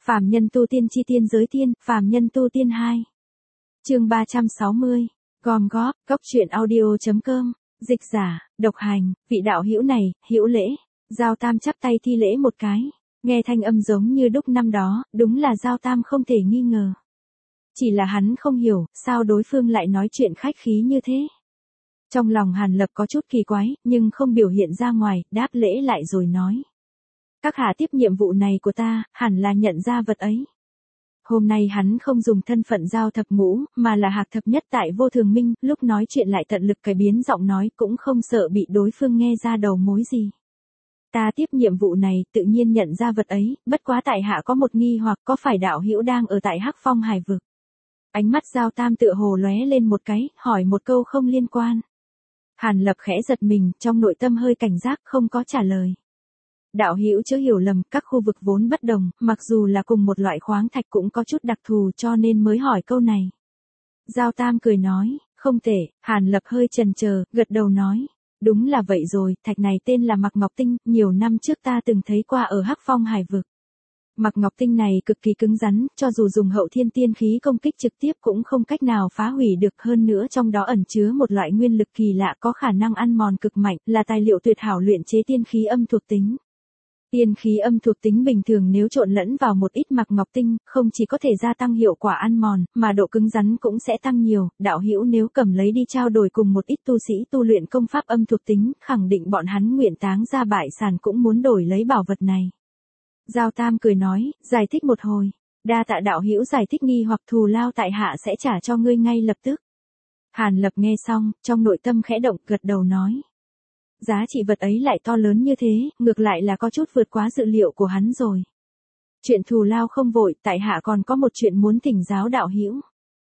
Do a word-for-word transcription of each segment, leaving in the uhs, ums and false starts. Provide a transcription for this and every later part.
Phàm nhân tu tiên chi tiên giới tiên, phàm nhân tu tiên hai. Chương ba trăm sáu mươi, gom góp, góc truyện audio.com, dịch giả, độc hành, vị đạo hữu này, hữu lễ. Giao Tam chắp tay thi lễ một cái, nghe thanh âm giống như đúc năm đó, đúng là Giao Tam không thể nghi ngờ. Chỉ là hắn không hiểu, sao đối phương lại nói chuyện khách khí như thế. Trong lòng Hàn Lập có chút kỳ quái, nhưng không biểu hiện ra ngoài, đáp lễ lại rồi nói. Các hạ tiếp nhiệm vụ này của ta, hẳn là nhận ra vật ấy. Hôm nay hắn không dùng thân phận Giao thập ngũ, mà là Hạc thập nhất tại Vô Thường Minh, lúc nói chuyện lại tận lực cải biến giọng nói, cũng không sợ bị đối phương nghe ra đầu mối gì. Ta tiếp nhiệm vụ này, tự nhiên nhận ra vật ấy, bất quá tại hạ có một nghi hoặc có phải đạo hữu đang ở tại Hắc Phong Hải vực. Ánh mắt Giao Tam tựa hồ lóe lên một cái, hỏi một câu không liên quan. Hàn Lập khẽ giật mình, trong nội tâm hơi cảnh giác, không có trả lời. Đạo hữu chớ hiểu lầm, các khu vực vốn bất đồng, mặc dù là cùng một loại khoáng thạch cũng có chút đặc thù cho nên mới hỏi câu này. Giao Tam cười nói, không tệ. Hàn Lập hơi chần chờ, gật đầu nói, đúng là vậy rồi, thạch này tên là Mạc Ngọc Tinh, nhiều năm trước ta từng thấy qua ở Hắc Phong Hải vực. Mạc Ngọc Tinh này cực kỳ cứng rắn, cho dù dùng hậu thiên tiên khí công kích trực tiếp cũng không cách nào phá hủy được, hơn nữa trong đó ẩn chứa một loại nguyên lực kỳ lạ có khả năng ăn mòn cực mạnh, là tài liệu tuyệt hảo luyện chế tiên khí âm thuộc tính. Tiên khí âm thuộc tính bình thường nếu trộn lẫn vào một ít Mạc Ngọc Tinh, không chỉ có thể gia tăng hiệu quả ăn mòn, mà độ cứng rắn cũng sẽ tăng nhiều. Đạo hữu nếu cầm lấy đi trao đổi cùng một ít tu sĩ tu luyện công pháp âm thuộc tính, khẳng định bọn hắn nguyện táng ra bại sản cũng muốn đổi lấy bảo vật này. Giao Tam cười nói, giải thích một hồi. Đa tạ đạo hữu giải thích, nghi hoặc thù lao tại hạ sẽ trả cho ngươi ngay lập tức. Hàn Lập nghe xong, trong nội tâm khẽ động, gật đầu nói. Giá trị vật ấy lại to lớn như thế, ngược lại là có chút vượt quá dự liệu của hắn rồi. Chuyện thù lao không vội, tại hạ còn có một chuyện muốn thỉnh giáo đạo hữu.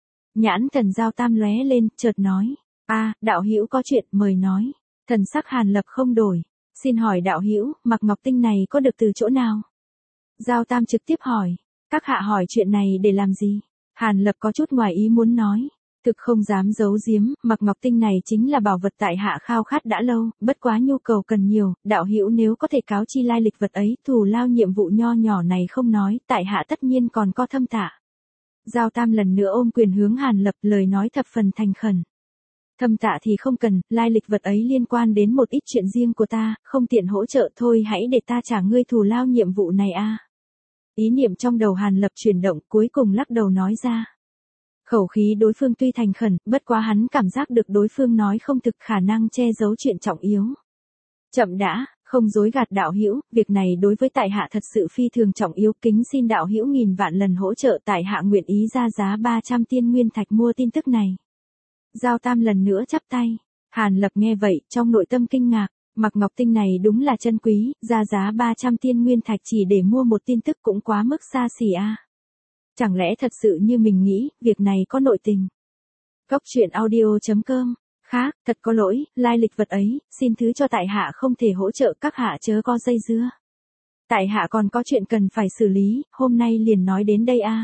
Nhãn thần Giao Tam lóe lên, chợt nói, a, đạo hữu có chuyện, mời nói. Thần sắc Hàn Lập không đổi, xin hỏi đạo hữu, Mạc Ngọc Tinh này có được từ chỗ nào? Giao Tam trực tiếp hỏi, các hạ hỏi chuyện này để làm gì? Hàn Lập có chút ngoài ý muốn nói. Thực không dám giấu giếm, Mạc Ngọc Tinh này chính là bảo vật tại hạ khao khát đã lâu, bất quá nhu cầu cần nhiều, đạo hữu nếu có thể cáo chi lai lịch vật ấy, thù lao nhiệm vụ nho nhỏ này không nói, tại hạ tất nhiên còn có thâm tạ. Giao Tam lần nữa ôm quyền hướng Hàn Lập, lời nói thập phần thành khẩn. Thâm tạ thì không cần, lai lịch vật ấy liên quan đến một ít chuyện riêng của ta, không tiện hỗ trợ, thôi hãy để ta trả ngươi thù lao nhiệm vụ này a. Ý niệm trong đầu Hàn Lập chuyển động, cuối cùng lắc đầu nói ra. Khẩu khí đối phương tuy thành khẩn, bất quá hắn cảm giác được đối phương nói không thực, khả năng che giấu chuyện trọng yếu. Chậm đã, không dối gạt đạo hữu, việc này đối với tại hạ thật sự phi thường trọng yếu, kính xin đạo hữu nghìn vạn lần hỗ trợ, tại hạ nguyện ý ra giá ba trăm tiên nguyên thạch mua tin tức này. Giao Tam lần nữa chắp tay. Hàn Lập nghe vậy, trong nội tâm kinh ngạc, Mạc Ngọc Tinh này đúng là chân quý, ra giá ba trăm tiên nguyên thạch chỉ để mua một tin tức cũng quá mức xa xỉ a. Chẳng lẽ thật sự như mình nghĩ, việc này có nội tình. Góc truyện audio.com, khác, thật có lỗi, lai lịch vật ấy, xin thứ cho tại hạ không thể hỗ trợ, các hạ chớ có dây dưa. Tại hạ còn có chuyện cần phải xử lý, hôm nay liền nói đến đây a.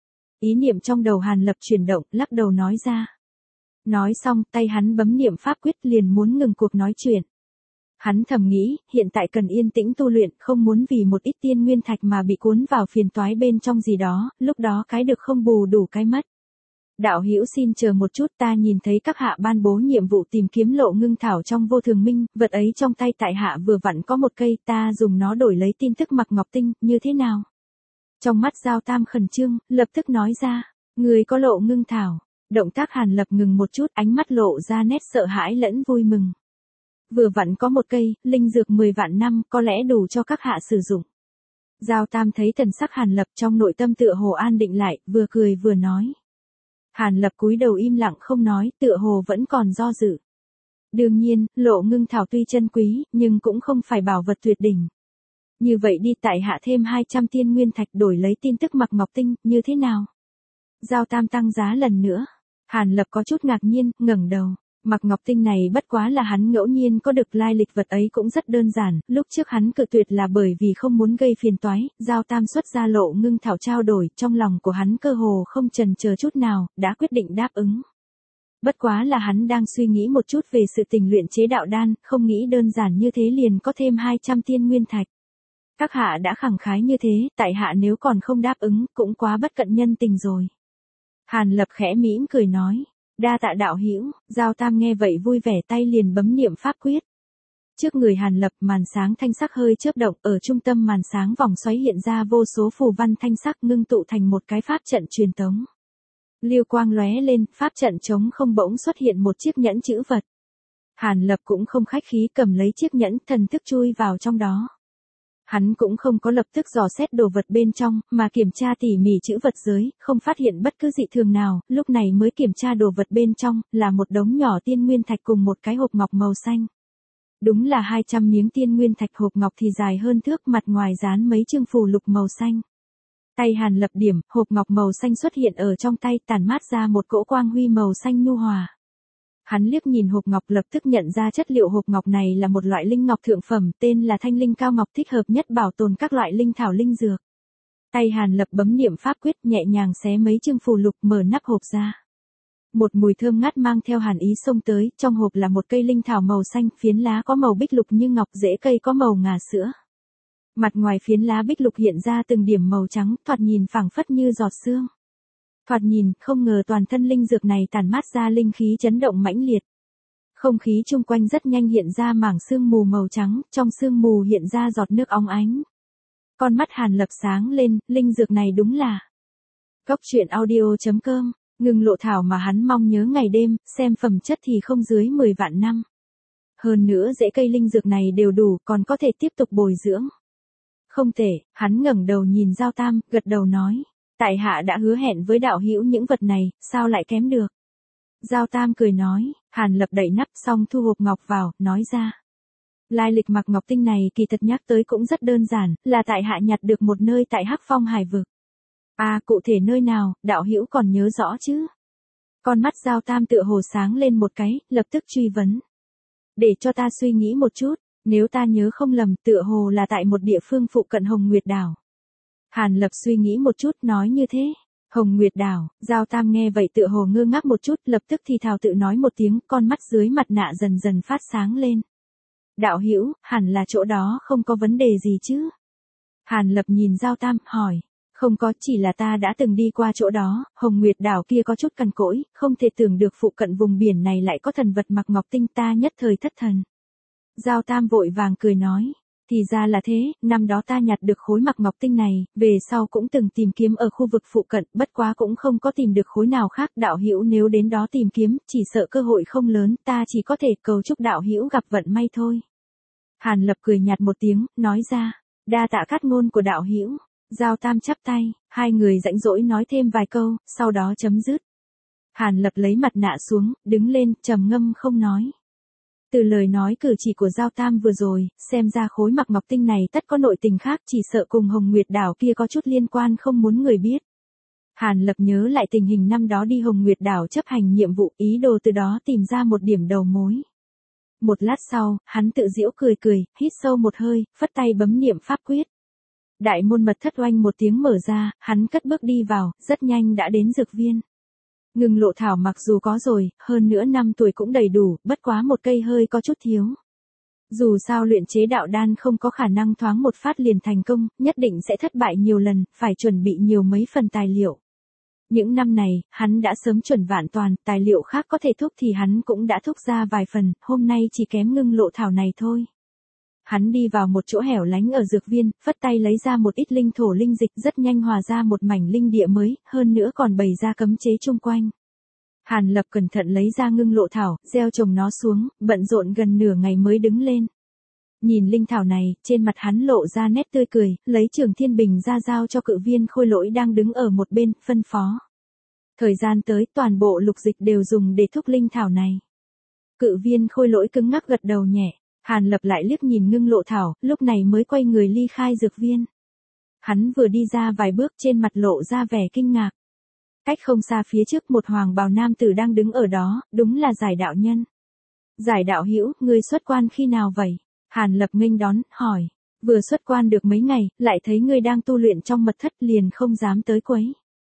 Ý niệm trong đầu Hàn Lập chuyển động, lắc đầu nói ra. Nói xong, tay hắn bấm niệm pháp quyết liền muốn ngừng cuộc nói chuyện. Hắn thầm nghĩ, hiện tại cần yên tĩnh tu luyện, không muốn vì một ít tiên nguyên thạch mà bị cuốn vào phiền toái bên trong gì đó, lúc đó cái được không bù đủ cái mất. Đạo hữu xin chờ một chút, ta nhìn thấy các hạ ban bố nhiệm vụ tìm kiếm lộ ngưng thảo trong Vô Thường Minh, vật ấy trong tay tại hạ vừa vặn có một cây, ta dùng nó đổi lấy tin tức Mạc Ngọc Tinh, như thế nào? Trong mắt Giao Tam khẩn trương, lập tức nói ra, người có lộ ngưng thảo. Động tác Hàn Lập ngừng một chút, ánh mắt lộ ra nét sợ hãi lẫn vui mừng. Vừa vặn có một cây, linh dược mười vạn năm, có lẽ đủ cho các hạ sử dụng. Giao Tam thấy thần sắc Hàn Lập trong nội tâm tựa hồ an định lại, vừa cười vừa nói. Hàn Lập cúi đầu im lặng không nói, tựa hồ vẫn còn do dự. Đương nhiên, lộ ngưng thảo tuy chân quý, nhưng cũng không phải bảo vật tuyệt đỉnh. Như vậy đi, tại hạ thêm hai trăm tiên nguyên thạch đổi lấy tin tức Mạc Ngọc Tinh, như thế nào? Giao Tam tăng giá lần nữa. Hàn Lập có chút ngạc nhiên, ngẩng đầu. Mạc Ngọc Tinh này bất quá là hắn ngẫu nhiên có được, lai lịch vật ấy cũng rất đơn giản, lúc trước hắn cự tuyệt là bởi vì không muốn gây phiền toái, Giao Tam xuất ra lộ ngưng thảo trao đổi, trong lòng của hắn cơ hồ không chần chờ chút nào, đã quyết định đáp ứng. Bất quá là hắn đang suy nghĩ một chút về sự tình luyện chế đạo đan, không nghĩ đơn giản như thế liền có thêm hai trăm tiên nguyên thạch. Các hạ đã khẳng khái như thế, tại hạ nếu còn không đáp ứng, cũng quá bất cận nhân tình rồi. Hàn Lập khẽ mỉm cười nói, đa tạ đạo hữu. Giao Tam nghe vậy vui vẻ tay liền bấm niệm pháp quyết. Trước người Hàn Lập màn sáng thanh sắc hơi chớp động, ở trung tâm màn sáng vòng xoáy hiện ra vô số phù văn thanh sắc ngưng tụ thành một cái pháp trận truyền tống. Liêu quang lóe lên, pháp trận trống không bỗng xuất hiện một chiếc nhẫn chữ vật. Hàn Lập cũng không khách khí cầm lấy chiếc nhẫn, thần thức chui vào trong đó. Hắn cũng không có lập tức dò xét đồ vật bên trong, mà kiểm tra tỉ mỉ chữ vật giới, không phát hiện bất cứ dị thường nào, lúc này mới kiểm tra đồ vật bên trong, là một đống nhỏ tiên nguyên thạch cùng một cái hộp ngọc màu xanh. Đúng là hai trăm miếng tiên nguyên thạch, hộp ngọc thì dài hơn thước, mặt ngoài dán mấy chương phù lục màu xanh. Tay Hàn Lập điểm, hộp ngọc màu xanh xuất hiện ở trong tay, tản mát ra một cỗ quang huy màu xanh nhu hòa. Hắn liếc nhìn hộp ngọc lập tức nhận ra chất liệu hộp ngọc này là một loại linh ngọc thượng phẩm, tên là thanh linh cao ngọc, thích hợp nhất bảo tồn các loại linh thảo linh dược. Tay Hàn Lập bấm niệm pháp quyết, nhẹ nhàng xé mấy chương phù lục, mở nắp hộp ra. Một mùi thơm ngát mang theo hàn ý xông tới, trong hộp là một cây linh thảo màu xanh, phiến lá có màu bích lục như ngọc, rễ cây có màu ngà sữa. Mặt ngoài phiến lá bích lục hiện ra từng điểm màu trắng, thoạt nhìn phảng phất như giọt sương. Thoạt nhìn, không ngờ toàn thân linh dược này tản mát ra linh khí chấn động mãnh liệt. Không khí chung quanh rất nhanh hiện ra mảng sương mù màu trắng, trong sương mù hiện ra giọt nước óng ánh. Con mắt Hàn Lập sáng lên, linh dược này đúng là Cốc truyện audio chấm com, ngừng lộ thảo mà hắn mong nhớ ngày đêm, xem phẩm chất thì không dưới mười vạn năm. Hơn nữa rễ cây linh dược này đều đủ, còn có thể tiếp tục bồi dưỡng. Không tệ, hắn ngẩng đầu nhìn Giao Tam, gật đầu nói, tại hạ đã hứa hẹn với đạo hữu những vật này, sao lại kém được. Giao Tam cười nói, Hàn Lập đậy nắp xong thu hộp ngọc vào, nói ra. Lai lịch mặc ngọc tinh này kỳ thật nhắc tới cũng rất đơn giản, là tại hạ nhặt được một nơi tại Hắc Phong Hải vực. À, cụ thể nơi nào, đạo hữu còn nhớ rõ chứ? Con mắt Giao Tam tựa hồ sáng lên một cái, lập tức truy vấn. Để cho ta suy nghĩ một chút, nếu ta nhớ không lầm, tựa hồ là tại một địa phương phụ cận Hồng Nguyệt Đảo. Hàn Lập suy nghĩ một chút, nói như thế. Hồng Nguyệt Đảo. Giao Tam nghe vậy tựa hồ ngơ ngác một chút, lập tức thì thào tự nói một tiếng, con mắt dưới mặt nạ dần dần phát sáng lên. Đạo hữu, hẳn là chỗ đó không có vấn đề gì chứ? Hàn Lập nhìn Giao Tam, hỏi. Không có, chỉ là ta đã từng đi qua chỗ đó, Hồng Nguyệt Đảo kia có chút cằn cỗi, không thể tưởng được phụ cận vùng biển này lại có thần vật mặc ngọc tinh, ta nhất thời thất thần. Giao Tam vội vàng cười nói. Thì ra là thế, năm đó ta nhặt được khối mặc ngọc tinh này, về sau cũng từng tìm kiếm ở khu vực phụ cận, bất quá cũng không có tìm được khối nào khác. Đạo hữu nếu đến đó tìm kiếm, chỉ sợ cơ hội không lớn, ta chỉ có thể cầu chúc đạo hữu gặp vận may thôi. Hàn Lập cười nhạt một tiếng, nói ra, đa tạ cát ngôn của đạo hữu. Giao Tam chắp tay, hai người rãnh rỗi nói thêm vài câu, sau đó chấm dứt. Hàn Lập lấy mặt nạ xuống, đứng lên, trầm ngâm không nói. Từ lời nói cử chỉ của Giao Tam vừa rồi, xem ra khối mặc ngọc tinh này tất có nội tình khác, chỉ sợ cùng Hồng Nguyệt Đảo kia có chút liên quan không muốn người biết. Hàn Lập nhớ lại tình hình năm đó đi Hồng Nguyệt Đảo chấp hành nhiệm vụ, ý đồ từ đó tìm ra một điểm đầu mối. Một lát sau, hắn tự giễu cười cười, hít sâu một hơi, phất tay bấm niệm pháp quyết. Đại môn mật thất oanh một tiếng mở ra, hắn cất bước đi vào, rất nhanh đã đến dược viên. Ngừng lộ thảo mặc dù có rồi, hơn nữa năm tuổi cũng đầy đủ, bất quá một cây hơi có chút thiếu. Dù sao luyện chế đạo đan không có khả năng thoáng một phát liền thành công, nhất định sẽ thất bại nhiều lần, phải chuẩn bị nhiều mấy phần tài liệu. Những năm này, hắn đã sớm chuẩn vạn toàn, tài liệu khác có thể thúc thì hắn cũng đã thúc ra vài phần, hôm nay chỉ kém ngưng lộ thảo này thôi. Hắn đi vào một chỗ hẻo lánh ở dược viên, phất tay lấy ra một ít linh thổ linh dịch, rất nhanh hòa ra một mảnh linh địa mới, hơn nữa còn bày ra cấm chế chung quanh. Hàn Lập cẩn thận lấy ra ngưng lộ thảo, gieo trồng nó xuống, bận rộn gần nửa ngày mới đứng lên. Nhìn linh thảo này, trên mặt hắn lộ ra nét tươi cười, lấy Trường Thiên Bình ra giao cho Cự Viên Khôi Lỗi đang đứng ở một bên, phân phó. Thời gian tới, toàn bộ lục dịch đều dùng để thúc linh thảo này. Cự Viên Khôi Lỗi cứng ngắc gật đầu nhẹ. Hàn Lập lại liếc nhìn ngưng lộ thảo, lúc này mới quay người ly khai dược viên. Hắn vừa đi ra vài bước, trên mặt lộ ra vẻ kinh ngạc. Cách không xa phía trước một hoàng bào nam tử đang đứng ở đó, đúng là Giải đạo nhân. Giải đạo hữu, ngươi xuất quan khi nào vậy? Hàn Lập nghênh đón, hỏi. Vừa xuất quan được mấy ngày, lại thấy ngươi đang tu luyện trong mật thất, liền không dám tới quấy.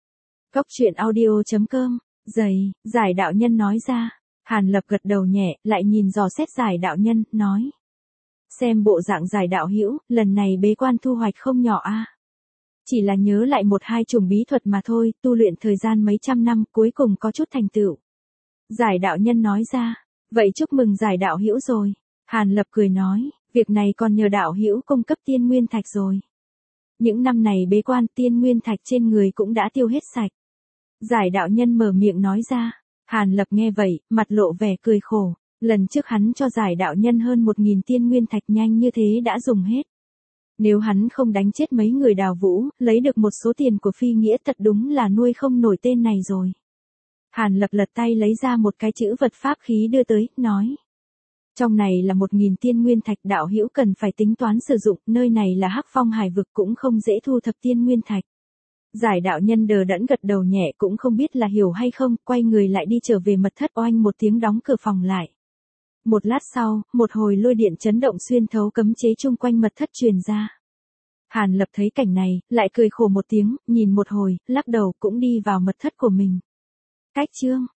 Cốc truyện audio chấm com, dày, Giải đạo nhân nói ra. Hàn Lập gật đầu nhẹ, lại nhìn dò xét Giải đạo nhân, nói. Xem bộ dạng Giải đạo hữu, lần này bế quan thu hoạch không nhỏ a. Chỉ là nhớ lại một hai chủng bí thuật mà thôi, tu luyện thời gian mấy trăm năm, cuối cùng có chút thành tựu. Giải đạo nhân nói ra, vậy chúc mừng Giải đạo hữu rồi. Hàn Lập cười nói, việc này còn nhờ đạo hữu cung cấp tiên nguyên thạch rồi. Những năm này bế quan, tiên nguyên thạch trên người cũng đã tiêu hết sạch. Giải đạo nhân mở miệng nói ra. Hàn Lập nghe vậy, mặt lộ vẻ cười khổ. Lần trước hắn cho Giải đạo nhân hơn một nghìn tiên nguyên thạch nhanh như thế đã dùng hết. Nếu hắn không đánh chết mấy người Đào Vũ, lấy được một số tiền của Phi Nghĩa, thật đúng là nuôi không nổi tên này rồi. Hàn Lập lật tay lấy ra một cái chữ vật pháp khí đưa tới, nói. Trong này là một nghìn tiên nguyên thạch, đạo hữu cần phải tính toán sử dụng, nơi này là Hắc Phong Hải vực, cũng không dễ thu thập tiên nguyên thạch. Giải đạo nhân đờ đẫn gật đầu nhẹ, cũng không biết là hiểu hay không, quay người lại đi trở về mật thất, oanh một tiếng đóng cửa phòng lại. Một lát sau, một hồi lôi điện chấn động xuyên thấu cấm chế chung quanh mật thất truyền ra. Hàn Lập thấy cảnh này, lại cười khổ một tiếng, nhìn một hồi, lắc đầu cũng đi vào mật thất của mình. Cách chương